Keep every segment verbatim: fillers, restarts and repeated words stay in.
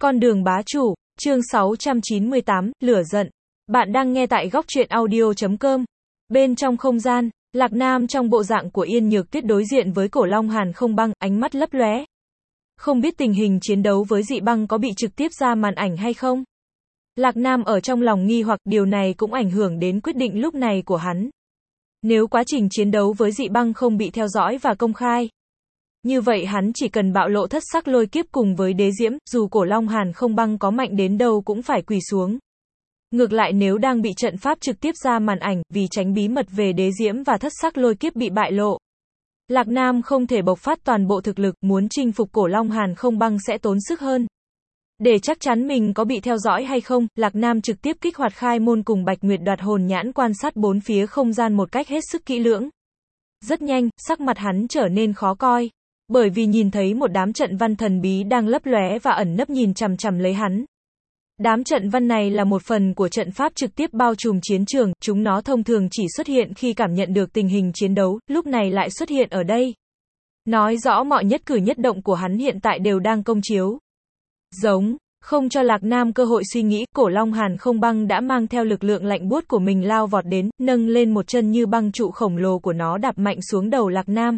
Con đường bá chủ, chương sáu trăm chín mươi tám, lửa giận. Bạn đang nghe tại góc truyện audio chấm com. Bên trong không gian, Lạc Nam trong bộ dạng của Yên Nhược Tuyết đối diện với Cổ Long Hàn Không Băng, ánh mắt lấp lóe. Không biết tình hình chiến đấu với dị băng có bị trực tiếp ra màn ảnh hay không? Lạc Nam ở trong lòng nghi hoặc điều này cũng ảnh hưởng đến quyết định lúc này của hắn. Nếu quá trình chiến đấu với dị băng không bị theo dõi và công khai, như vậy hắn chỉ cần bạo lộ thất sắc lôi kiếp cùng với đế diễm, dù Cổ Long Hàn Không Băng có mạnh đến đâu cũng phải quỳ xuống. Ngược lại nếu đang bị trận pháp trực tiếp ra màn ảnh, vì tránh bí mật về đế diễm và thất sắc lôi kiếp bị bại lộ, Lạc Nam không thể bộc phát toàn bộ thực lực, muốn chinh phục Cổ Long Hàn Không Băng sẽ tốn sức hơn. Để chắc chắn mình có bị theo dõi hay không, Lạc Nam trực tiếp kích hoạt khai môn cùng Bạch Nguyệt đoạt hồn nhãn quan sát bốn phía không gian một cách hết sức kỹ lưỡng. Rất nhanh, sắc mặt hắn trở nên khó coi. Bởi vì nhìn thấy một đám trận văn thần bí đang lấp lóe và ẩn nấp nhìn chằm chằm lấy hắn. Đám trận văn này là một phần của trận pháp trực tiếp bao trùm chiến trường, chúng nó thông thường chỉ xuất hiện khi cảm nhận được tình hình chiến đấu, lúc này lại xuất hiện ở đây. Nói rõ mọi nhất cử nhất động của hắn hiện tại đều đang công chiếu. Giống, không cho Lạc Nam cơ hội suy nghĩ, Cổ Long Hàn Không Băng đã mang theo lực lượng lạnh buốt của mình lao vọt đến, nâng lên một chân như băng trụ khổng lồ của nó đạp mạnh xuống đầu Lạc Nam.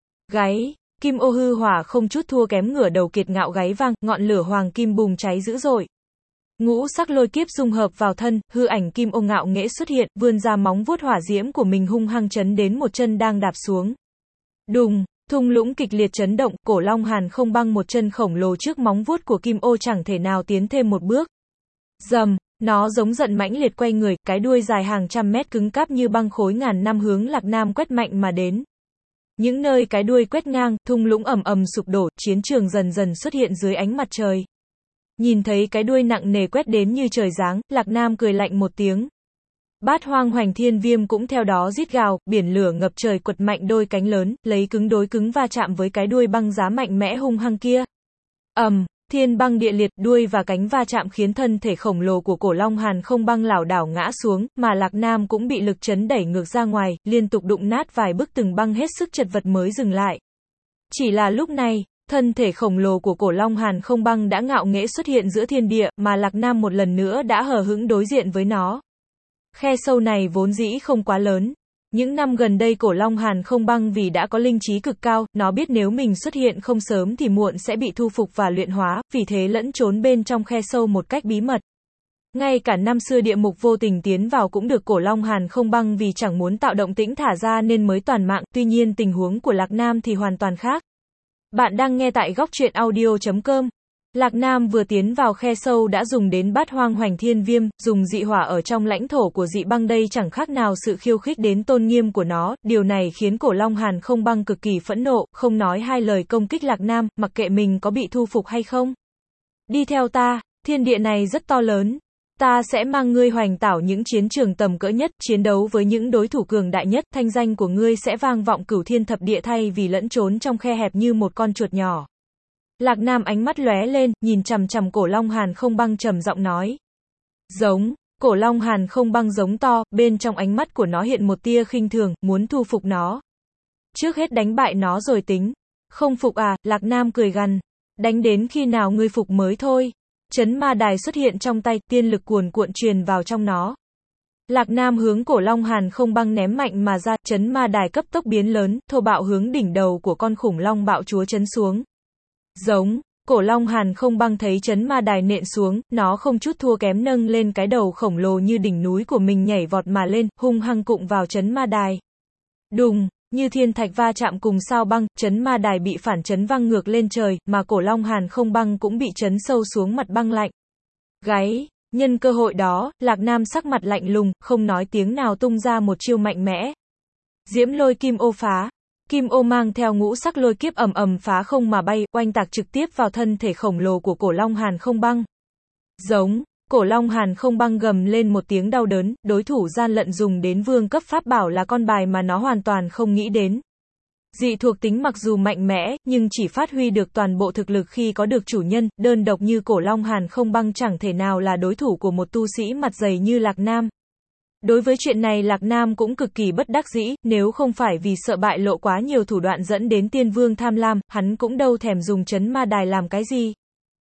Gáy. Kim ô hư hỏa không chút thua kém ngửa đầu kiệt ngạo gáy vang, ngọn lửa hoàng kim bùng cháy dữ dội. Ngũ sắc lôi kiếp dung hợp vào thân, hư ảnh kim ô ngạo nghễ xuất hiện, vươn ra móng vuốt hỏa diễm của mình hung hăng chấn đến một chân đang đạp xuống. Đùng, thung lũng kịch liệt chấn động, Cổ Long Hàn Không Băng một chân khổng lồ trước móng vuốt của kim ô chẳng thể nào tiến thêm một bước. Dầm, nó giống giận mãnh liệt quay người, cái đuôi dài hàng trăm mét cứng cáp như băng khối ngàn năm hướng Lạc Nam quét mạnh mà đến. Những nơi cái đuôi quét ngang, thung lũng ầm ầm sụp đổ, chiến trường dần dần xuất hiện dưới ánh mặt trời. Nhìn thấy cái đuôi nặng nề quét đến như trời giáng, Lạc Nam cười lạnh một tiếng. Bát Hoang Hoành Thiên Viêm cũng theo đó rít gào, biển lửa ngập trời quật mạnh đôi cánh lớn, lấy cứng đối cứng va chạm với cái đuôi băng giá mạnh mẽ hung hăng kia. Ầm, um, thiên băng địa liệt, đuôi và cánh va chạm khiến thân thể khổng lồ của Cổ Long Hàn Không Băng lảo đảo ngã xuống, mà Lạc Nam cũng bị lực chấn đẩy ngược ra ngoài, liên tục đụng nát vài bức tường băng hết sức chật vật mới dừng lại. Chỉ là lúc này, thân thể khổng lồ của Cổ Long Hàn Không Băng đã ngạo nghễ xuất hiện giữa thiên địa, mà Lạc Nam một lần nữa đã hờ hững đối diện với nó. Khe sâu này vốn dĩ không quá lớn. Những năm gần đây Cổ Long Hàn Không Băng vì đã có linh trí cực cao, nó biết nếu mình xuất hiện không sớm thì muộn sẽ bị thu phục và luyện hóa, vì thế lẫn trốn bên trong khe sâu một cách bí mật. Ngay cả năm xưa địa mục vô tình tiến vào cũng được Cổ Long Hàn Không Băng vì chẳng muốn tạo động tĩnh thả ra nên mới toàn mạng, tuy nhiên tình huống của Lạc Nam thì hoàn toàn khác. Bạn đang nghe tại góc truyện audio chấm com. Lạc Nam vừa tiến vào khe sâu đã dùng đến Bát Hoang Hoành Thiên Viêm, dùng dị hỏa ở trong lãnh thổ của dị băng đây chẳng khác nào sự khiêu khích đến tôn nghiêm của nó, điều này khiến Cổ Long Hàn Không Băng cực kỳ phẫn nộ, không nói hai lời công kích Lạc Nam, mặc kệ mình có bị thu phục hay không. Đi theo ta, thiên địa này rất to lớn. Ta sẽ mang ngươi hoành tảo những chiến trường tầm cỡ nhất, chiến đấu với những đối thủ cường đại nhất, thanh danh của ngươi sẽ vang vọng cửu thiên thập địa thay vì lẫn trốn trong khe hẹp như một con chuột nhỏ. Lạc Nam ánh mắt lóe lên, nhìn chằm chằm Cổ Long Hàn Không Băng trầm giọng nói. Giống, Cổ Long Hàn Không Băng giống to, bên trong ánh mắt của nó hiện một tia khinh thường, muốn thu phục nó. Trước hết đánh bại nó rồi tính. Không phục à, Lạc Nam cười gằn. Đánh đến khi nào ngươi phục mới thôi. Chấn ma đài xuất hiện trong tay, tiên lực cuồn cuộn truyền vào trong nó. Lạc Nam hướng Cổ Long Hàn Không Băng ném mạnh mà ra, chấn ma đài cấp tốc biến lớn, thô bạo hướng đỉnh đầu của con khủng long bạo chúa chấn xuống. Giống, Cổ Long Hàn Không Băng thấy chấn ma đài nện xuống, nó không chút thua kém nâng lên cái đầu khổng lồ như đỉnh núi của mình nhảy vọt mà lên, hung hăng cụng vào chấn ma đài. Đùng, như thiên thạch va chạm cùng sao băng, chấn ma đài bị phản chấn văng ngược lên trời, mà Cổ Long Hàn Không Băng cũng bị chấn sâu xuống mặt băng lạnh. Gáy, nhân cơ hội đó, Lạc Nam sắc mặt lạnh lùng, không nói tiếng nào tung ra một chiêu mạnh mẽ. Diễm lôi kim ô phá. Kim ô mang theo ngũ sắc lôi kiếp ầm ầm phá không mà bay, oanh tạc trực tiếp vào thân thể khổng lồ của Cổ Long Hàn Không Băng. Giống, Cổ Long Hàn Không Băng gầm lên một tiếng đau đớn, đối thủ gian lận dùng đến vương cấp pháp bảo là con bài mà nó hoàn toàn không nghĩ đến. Dị thuộc tính mặc dù mạnh mẽ, nhưng chỉ phát huy được toàn bộ thực lực khi có được chủ nhân, đơn độc như Cổ Long Hàn Không Băng chẳng thể nào là đối thủ của một tu sĩ mặt dày như Lạc Nam. Đối với chuyện này Lạc Nam cũng cực kỳ bất đắc dĩ, nếu không phải vì sợ bại lộ quá nhiều thủ đoạn dẫn đến tiên vương tham lam, hắn cũng đâu thèm dùng chấn ma đài làm cái gì.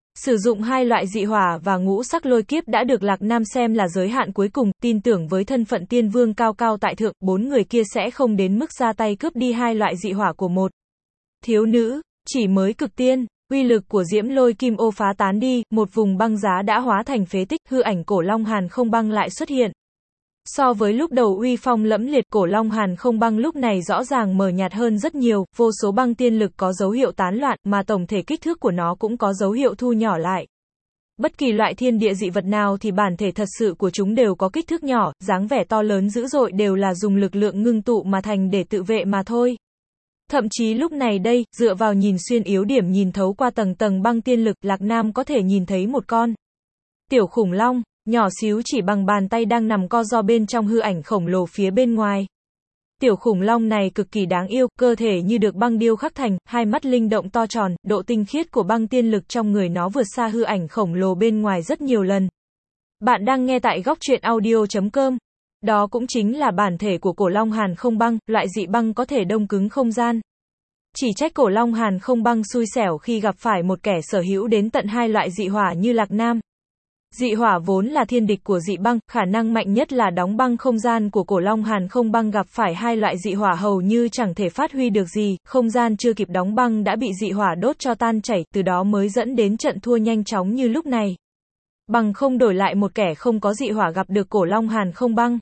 Sử dụng hai loại dị hỏa và ngũ sắc lôi kiếp đã được Lạc Nam xem là giới hạn cuối cùng, tin tưởng với thân phận tiên vương cao cao tại thượng, bốn người kia sẽ không đến mức ra tay cướp đi hai loại dị hỏa của một thiếu nữ, chỉ mới cực tiên. Uy lực của diễm lôi kim ô phá tán đi, một vùng băng giá đã hóa thành phế tích, hư ảnh cổ long hàn không băng lại xuất hiện. So với lúc đầu uy phong lẫm liệt, cổ long hàn không băng lúc này rõ ràng mờ nhạt hơn rất nhiều, vô số băng tiên lực có dấu hiệu tán loạn, mà tổng thể kích thước của nó cũng có dấu hiệu thu nhỏ lại. Bất kỳ loại thiên địa dị vật nào thì bản thể thật sự của chúng đều có kích thước nhỏ, dáng vẻ to lớn dữ dội đều là dùng lực lượng ngưng tụ mà thành để tự vệ mà thôi. Thậm chí lúc này đây, dựa vào nhìn xuyên yếu điểm nhìn thấu qua tầng tầng băng tiên lực, Lạc Nam có thể nhìn thấy một con tiểu khủng long, nhỏ xíu chỉ bằng bàn tay đang nằm co ro bên trong hư ảnh khổng lồ phía bên ngoài. Tiểu khủng long này cực kỳ đáng yêu, cơ thể như được băng điêu khắc thành, hai mắt linh động to tròn, độ tinh khiết của băng tiên lực trong người nó vượt xa hư ảnh khổng lồ bên ngoài rất nhiều lần. Bạn đang nghe tại góc truyện audio chấm com. Đó cũng chính là bản thể của cổ long hàn không băng, loại dị băng có thể đông cứng không gian. Chỉ trách cổ long hàn không băng xui xẻo khi gặp phải một kẻ sở hữu đến tận hai loại dị hỏa như Lạc Nam. Dị hỏa vốn là thiên địch của dị băng, khả năng mạnh nhất là đóng băng không gian của cổ long hàn không băng gặp phải hai loại dị hỏa hầu như chẳng thể phát huy được gì, không gian chưa kịp đóng băng đã bị dị hỏa đốt cho tan chảy, từ đó mới dẫn đến trận thua nhanh chóng như lúc này. Bằng không đổi lại một kẻ không có dị hỏa gặp được cổ long hàn không băng.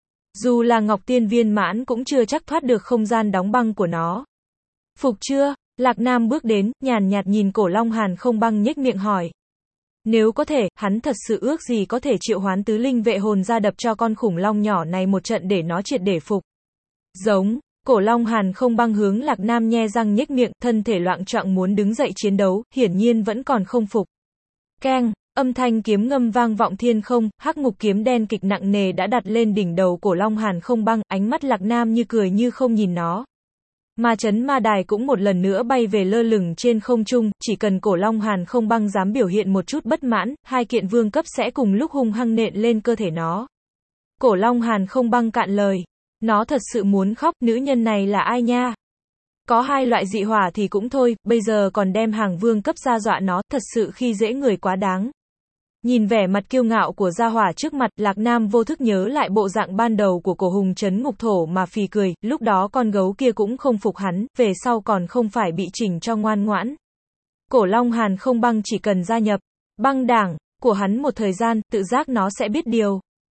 Dù là Ngọc Tiên viên mãn cũng chưa chắc thoát được không gian đóng băng của nó. Phục chưa? Lạc Nam bước đến, nhàn nhạt nhìn cổ long hàn không băng nhếch miệng hỏi. Nếu có thể, hắn thật sự ước gì có thể triệu hoán tứ linh vệ hồn ra đập cho con khủng long nhỏ này một trận để nó triệt để phục. Giống, cổ long hàn không băng hướng Lạc Nam nhe răng nhếch miệng, thân thể loạng choạng muốn đứng dậy chiến đấu, hiển nhiên vẫn còn không phục. Keng, âm thanh kiếm ngâm vang vọng thiên không, hắc ngục kiếm đen kịch nặng nề đã đặt lên đỉnh đầu cổ long hàn không băng, ánh mắt Lạc Nam như cười như không nhìn nó. Ma chấn ma đài cũng một lần nữa bay về lơ lửng trên không trung, chỉ cần cổ long hàn không băng dám biểu hiện một chút bất mãn, hai kiện vương cấp sẽ cùng lúc hung hăng nện lên cơ thể nó. Cổ long hàn không băng cạn lời. Nó thật sự muốn khóc, nữ nhân này là ai nha? Có hai loại dị hỏa thì cũng thôi, bây giờ còn đem hàng vương cấp ra dọa nó, thật sự khi dễ người quá đáng. Nhìn vẻ mặt kiêu ngạo của gia hỏa trước mặt, Lạc Nam vô thức nhớ lại bộ dạng ban đầu của cổ hùng trấn ngục thổ mà phì cười, lúc đó con gấu kia cũng không phục hắn, về sau còn không phải bị chỉnh cho ngoan ngoãn. Cổ long hàn không băng chỉ cần gia nhập băng đảng của hắn một thời gian, tự giác nó sẽ biết điều.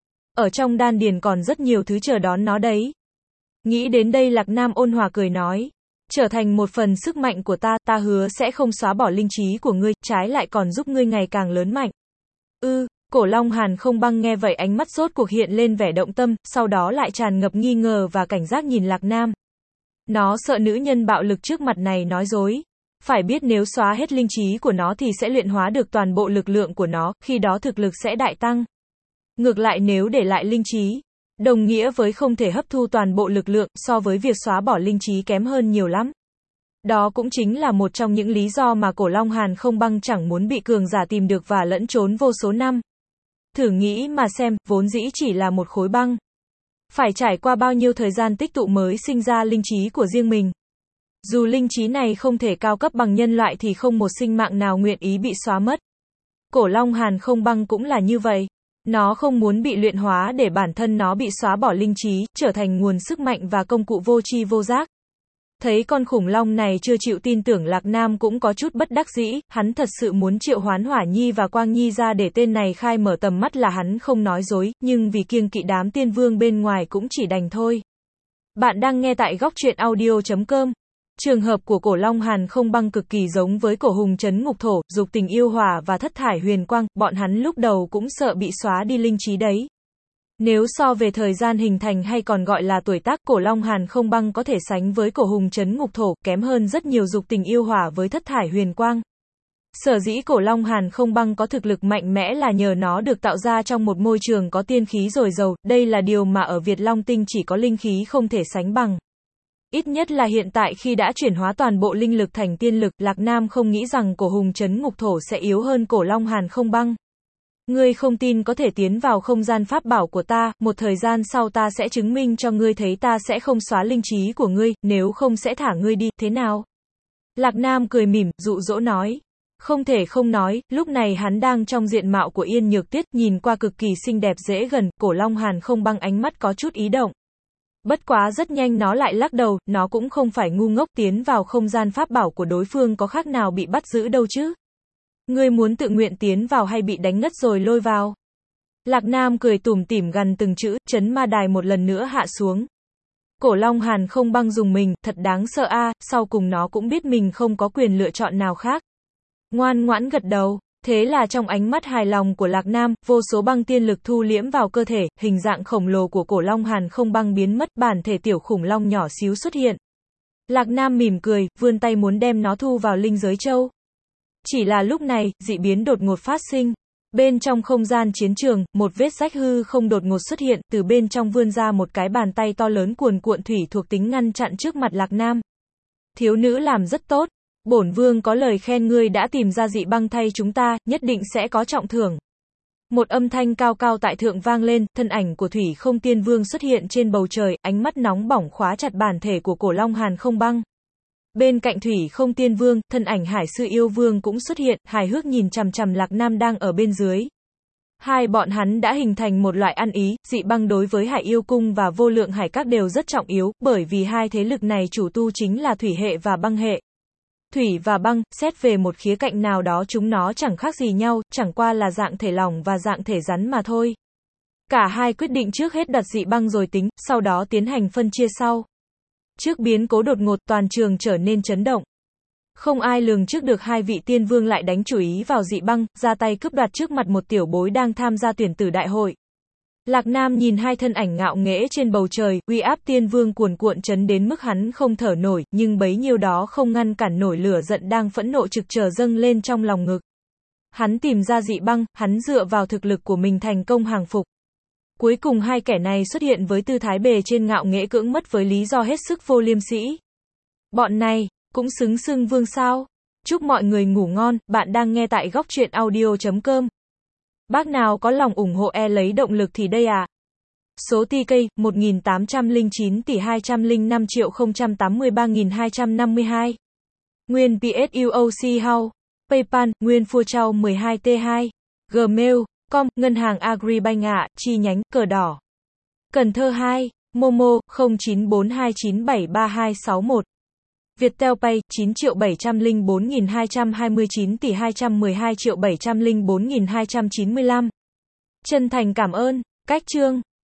Ở trong đan điền còn rất nhiều thứ chờ đón nó đấy. Nghĩ đến đây Lạc Nam ôn hòa cười nói. Trở thành một phần sức mạnh của ta, ta hứa sẽ không xóa bỏ linh trí của ngươi, trái lại còn giúp ngươi ngày càng lớn mạnh. Ư, ừ, cổ long hàn không băng nghe vậy ánh mắt rốt cuộc hiện lên vẻ động tâm, sau đó lại tràn ngập nghi ngờ và cảnh giác nhìn Lạc Nam. Nó sợ nữ nhân bạo lực trước mặt này nói dối. Phải biết nếu xóa hết linh trí của nó thì sẽ luyện hóa được toàn bộ lực lượng của nó, khi đó thực lực sẽ đại tăng. Ngược lại nếu để lại linh trí, đồng nghĩa với không thể hấp thu toàn bộ lực lượng, so với việc xóa bỏ linh trí kém hơn nhiều lắm. Đó cũng chính là một trong những lý do mà cổ long hàn không băng chẳng muốn bị cường giả tìm được và lẫn trốn vô số năm. Thử nghĩ mà xem, vốn dĩ chỉ là một khối băng. Phải trải qua bao nhiêu thời gian tích tụ mới sinh ra linh trí của riêng mình. Dù linh trí này không thể cao cấp bằng nhân loại thì không một sinh mạng nào nguyện ý bị xóa mất. Cổ long hàn không băng cũng là như vậy. Nó không muốn bị luyện hóa để bản thân nó bị xóa bỏ linh trí, trở thành nguồn sức mạnh và công cụ vô tri vô giác. Thấy con khủng long này chưa chịu tin tưởng Lạc Nam cũng có chút bất đắc dĩ, hắn thật sự muốn triệu hoán Hỏa Nhi và Quang Nhi ra để tên này khai mở tầm mắt là hắn không nói dối, nhưng vì kiêng kỵ đám tiên vương bên ngoài cũng chỉ đành thôi. Bạn đang nghe tại góc truyện audio chấm com. Trường hợp của cổ long hàn không băng cực kỳ giống với cổ hùng trấn ngục thổ, dục tình yêu hỏa và thất thải huyền quang, bọn hắn lúc đầu cũng sợ bị xóa đi linh trí đấy. Nếu so về thời gian hình thành hay còn gọi là tuổi tác, cổ long hàn không băng có thể sánh với cổ hùng trấn ngục thổ, kém hơn rất nhiều dục tình yêu hỏa với thất thải huyền quang. Sở dĩ cổ long hàn không băng có thực lực mạnh mẽ là nhờ nó được tạo ra trong một môi trường có tiên khí dồi dào, đây là điều mà ở Việt Long Tinh chỉ có linh khí không thể sánh bằng. Ít nhất là hiện tại khi đã chuyển hóa toàn bộ linh lực thành tiên lực, Lạc Nam không nghĩ rằng cổ hùng trấn ngục thổ sẽ yếu hơn cổ long hàn không băng. Ngươi không tin có thể tiến vào không gian pháp bảo của ta, một thời gian sau ta sẽ chứng minh cho ngươi thấy ta sẽ không xóa linh trí của ngươi, nếu không sẽ thả ngươi đi, thế nào? Lạc Nam cười mỉm, dụ dỗ nói. Không thể không nói, lúc này hắn đang trong diện mạo của Yên Nhược Tuyết, nhìn qua cực kỳ xinh đẹp dễ gần, Cổ Long Hàn không băng ánh mắt có chút ý động. Bất quá rất nhanh nó lại lắc đầu, nó cũng không phải ngu ngốc, tiến vào không gian pháp bảo của đối phương có khác nào bị bắt giữ đâu chứ. Ngươi muốn tự nguyện tiến vào hay bị đánh ngất rồi lôi vào? Lạc Nam cười tủm tỉm gằn từng chữ, chấn ma đài một lần nữa hạ xuống. Cổ Long Hàn không băng dùng mình, thật đáng sợ a, à, sau cùng nó cũng biết mình không có quyền lựa chọn nào khác. Ngoan ngoãn gật đầu, thế là trong ánh mắt hài lòng của Lạc Nam, vô số băng tiên lực thu liễm vào cơ thể, hình dạng khổng lồ của Cổ Long Hàn không băng biến mất, bản thể tiểu khủng long nhỏ xíu xuất hiện. Lạc Nam mỉm cười, vươn tay muốn đem nó thu vào linh giới châu. Chỉ là lúc này, dị biến đột ngột phát sinh. Bên trong không gian chiến trường, một vết rách hư không đột ngột xuất hiện, từ bên trong vươn ra một cái bàn tay to lớn cuồn cuộn thủy thuộc tính ngăn chặn trước mặt Lạc Nam. Thiếu nữ làm rất tốt. Bổn vương có lời khen ngươi đã tìm ra dị băng thay chúng ta, nhất định sẽ có trọng thưởng. Một âm thanh cao cao tại thượng vang lên, thân ảnh của Thủy Không Tiên Vương xuất hiện trên bầu trời, ánh mắt nóng bỏng khóa chặt bản thể của Cổ Long Hàn không băng. Bên cạnh Thủy Không Tiên Vương, thân ảnh Hải Sư Yêu Vương cũng xuất hiện, hài hước nhìn chằm chằm Lạc Nam đang ở bên dưới. Hai bọn hắn đã hình thành một loại ăn ý, dị băng đối với Hải Yêu Cung và Vô Lượng Hải Các đều rất trọng yếu, bởi vì hai thế lực này chủ tu chính là thủy hệ và băng hệ. Thủy và băng, xét về một khía cạnh nào đó chúng nó chẳng khác gì nhau, chẳng qua là dạng thể lỏng và dạng thể rắn mà thôi. Cả hai quyết định trước hết đặt dị băng rồi tính, sau đó tiến hành phân chia sau. Trước biến cố đột ngột, toàn trường trở nên chấn động. Không ai lường trước được hai vị tiên vương lại đánh chủ ý vào dị băng, ra tay cướp đoạt trước mặt một tiểu bối đang tham gia tuyển tử đại hội. Lạc Nam nhìn hai thân ảnh ngạo nghễ trên bầu trời, uy áp tiên vương cuồn cuộn chấn đến mức hắn không thở nổi, nhưng bấy nhiêu đó không ngăn cản nổi lửa giận đang phẫn nộ trực chờ dâng lên trong lòng ngực. Hắn tìm ra dị băng, hắn dựa vào thực lực của mình thành công hàng phục. Cuối cùng hai kẻ này xuất hiện với tư thái bề trên ngạo nghễ cưỡng mất với lý do hết sức vô liêm sỉ. Bọn này, cũng xứng xưng vương sao? Chúc mọi người ngủ ngon, bạn đang nghe tại góc truyện audio chấm com. Bác nào có lòng ủng hộ e lấy động lực thì đây à. Số tê ca, một nghìn tám trăm lẻ chín tỷ hai trăm lẻ năm triệu không trăm tám mươi ba nghìn hai trăm năm mươi hai. Nguyên pê ét u o xê House. PayPal, Nguyên Phua Trao mười hai T hai. Gmail, com, Ngân hàng Agribank ạ, chi nhánh, cờ đỏ. Cần Thơ hai. Momo, không chín bốn hai chín bảy ba hai sáu một. Viettel Pay, chín triệu bảy trăm lẻ bốn nghìn hai trăm hai mươi chín tỷ hai trăm mười hai triệu bảy trăm lẻ bốn nghìn hai trăm chín mươi lăm. Chân thành cảm ơn. Cách chương.